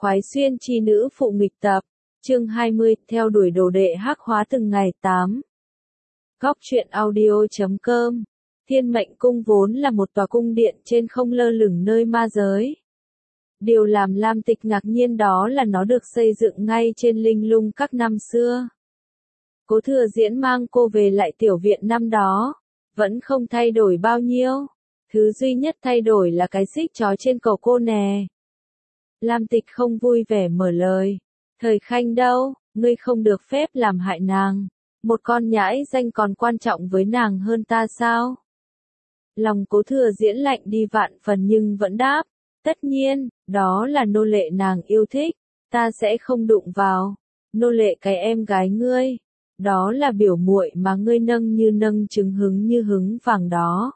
Khoái xuyên chi nữ phụ nghịch tập, chương 20, theo đuổi đồ đệ hắc hóa từng ngày 8. Góc truyện audio.com. Thiên Mệnh Cung vốn là một tòa cung điện trên không lơ lửng nơi ma giới. Điều làm Lam Tịch ngạc nhiên đó là nó được xây dựng ngay trên linh lung các năm xưa. Cố Thừa Diễn mang cô về lại tiểu viện năm đó, vẫn không thay đổi bao nhiêu. Thứ duy nhất thay đổi là cái xích trói trên cổ cô nè. Lam Tịch không vui vẻ mở lời. Thời Khanh đâu, ngươi không được phép làm hại nàng. Một con nhãi danh còn quan trọng với nàng hơn ta sao? Lòng Cố Thừa Diễn lạnh đi vạn phần nhưng vẫn đáp. Tất nhiên, đó là nô lệ nàng yêu thích, ta sẽ không đụng vào. Nô lệ cái em gái ngươi, đó là biểu muội mà ngươi nâng như nâng trứng hứng như hứng vàng đó.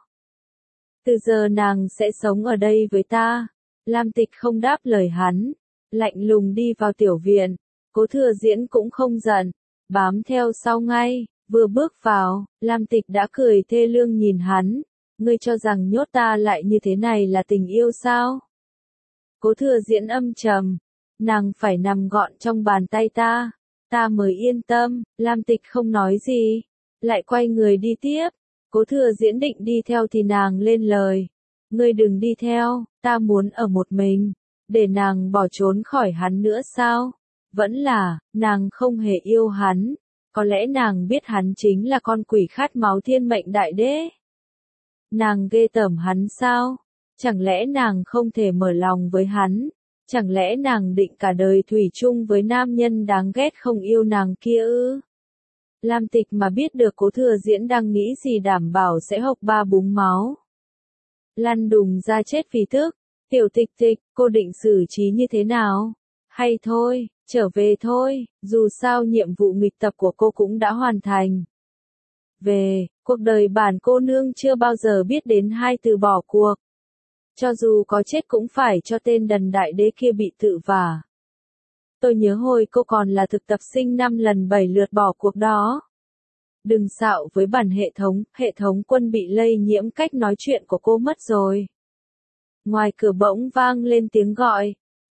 Từ giờ nàng sẽ sống ở đây với ta. Lam Tịch không đáp lời hắn, lạnh lùng đi vào tiểu viện. Cố Thừa Diễn cũng không giận, bám theo sau ngay. Vừa bước vào, Lam Tịch đã cười thê lương nhìn hắn. Ngươi cho rằng nhốt ta lại như thế này là tình yêu sao? Cố Thừa Diễn âm trầm, nàng phải nằm gọn trong bàn tay ta mới yên tâm. Lam Tịch không nói gì, lại quay người đi tiếp. Cố Thừa Diễn định đi theo thì nàng lên lời. Ngươi đừng đi theo, ta muốn ở một mình. Để nàng bỏ trốn khỏi hắn nữa sao? Vẫn là, nàng không hề yêu hắn. Có lẽ nàng biết hắn chính là con quỷ khát máu thiên mệnh đại đế. Nàng ghê tởm hắn sao? Chẳng lẽ nàng không thể mở lòng với hắn? Chẳng lẽ nàng định cả đời thủy chung với nam nhân đáng ghét không yêu nàng kia ư? Lam Tịch mà biết được Cố Thừa Diễn đang nghĩ gì đảm bảo sẽ hộc ba búng máu. Lăn đùng ra chết vì tức. Tiểu Tịch Tịch, cô định xử trí như thế nào? Hay thôi, trở về thôi, dù sao nhiệm vụ nghịch tập của cô cũng đã hoàn thành. Về, cuộc đời bản cô nương chưa bao giờ biết đến hai từ bỏ cuộc. Cho dù có chết cũng phải cho tên đần đại đế kia bị tự vả. Tôi nhớ hồi cô còn là thực tập sinh 5 lần 7 lượt bỏ cuộc đó. Đừng xạo với bản hệ thống quân bị lây nhiễm cách nói chuyện của cô mất rồi. Ngoài cửa bỗng vang lên tiếng gọi.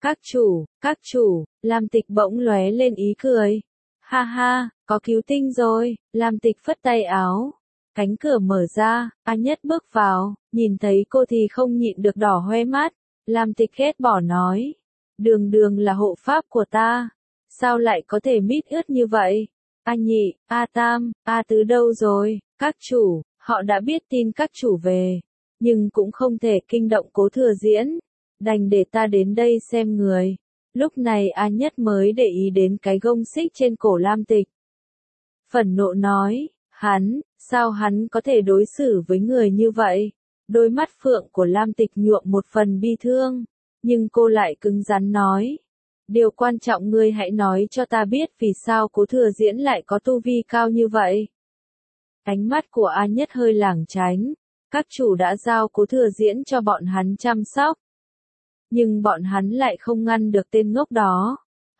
Các chủ, Lam Tịch bỗng lóe lên ý cười. Ha ha, có cứu tinh rồi. Lam Tịch phất tay áo. Cánh cửa mở ra, A Nhất bước vào, nhìn thấy cô thì không nhịn được đỏ hoe mắt. Lam Tịch ghét bỏ nói. Đường là hộ pháp của ta. Sao lại có thể mít ướt như vậy? A Nhị, A Tam, A Tứ đâu rồi? Các chủ, họ đã biết tin các chủ về. Nhưng cũng không thể kinh động Cố Thừa Diễn. Đành để ta đến đây xem người. Lúc này A Nhất mới để ý đến cái gông xích trên cổ Lam Tịch. Phẫn nộ nói, sao hắn có thể đối xử với người như vậy? Đôi mắt phượng của Lam Tịch nhuộm một phần bi thương. Nhưng cô lại cứng rắn nói. Điều quan trọng ngươi hãy nói cho ta biết vì sao Cố Thừa Diễn lại có tu vi cao như vậy. Ánh mắt của A Nhất hơi lảng tránh. Các chủ đã giao Cố Thừa Diễn cho bọn hắn chăm sóc. Nhưng bọn hắn lại không ngăn được tên ngốc đó.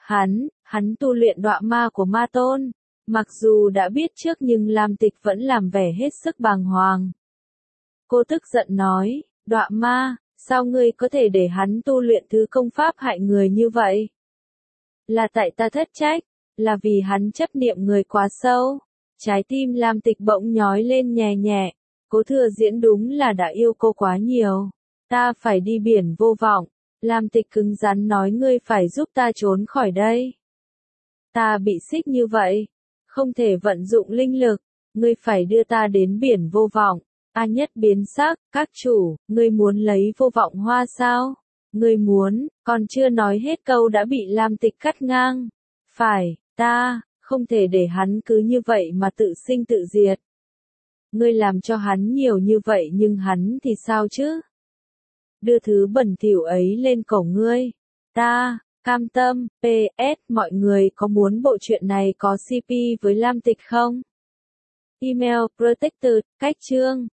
Hắn tu luyện đọa ma của ma tôn. Mặc dù đã biết trước nhưng Lam Tịch vẫn làm vẻ hết sức bàng hoàng. Cô tức giận nói, đọa ma, sao ngươi có thể để hắn tu luyện thứ công pháp hại người như vậy? Là tại ta thất trách, là vì hắn chấp niệm người quá sâu. Trái tim Lam Tịch bỗng nhói lên nhẹ nhẹ. Cố Thừa Diễn đúng là đã yêu cô quá nhiều. Ta phải đi biển vô vọng. Lam Tịch cứng rắn nói ngươi phải giúp ta trốn khỏi đây. Ta bị xích như vậy. Không thể vận dụng linh lực. Ngươi phải đưa ta đến biển vô vọng. A Nhất biến sắc, các chủ, ngươi muốn lấy vô vọng hoa sao? Ngươi muốn, còn chưa nói hết câu đã bị Lam Tịch cắt ngang. Phải, ta, không thể để hắn cứ như vậy mà tự sinh tự diệt. Ngươi làm cho hắn nhiều như vậy nhưng hắn thì sao chứ? Đưa thứ bẩn thỉu ấy lên cổ ngươi. Ta, cam tâm. PS, mọi người có muốn bộ truyện này có CP với Lam Tịch không? Email protected, cách chương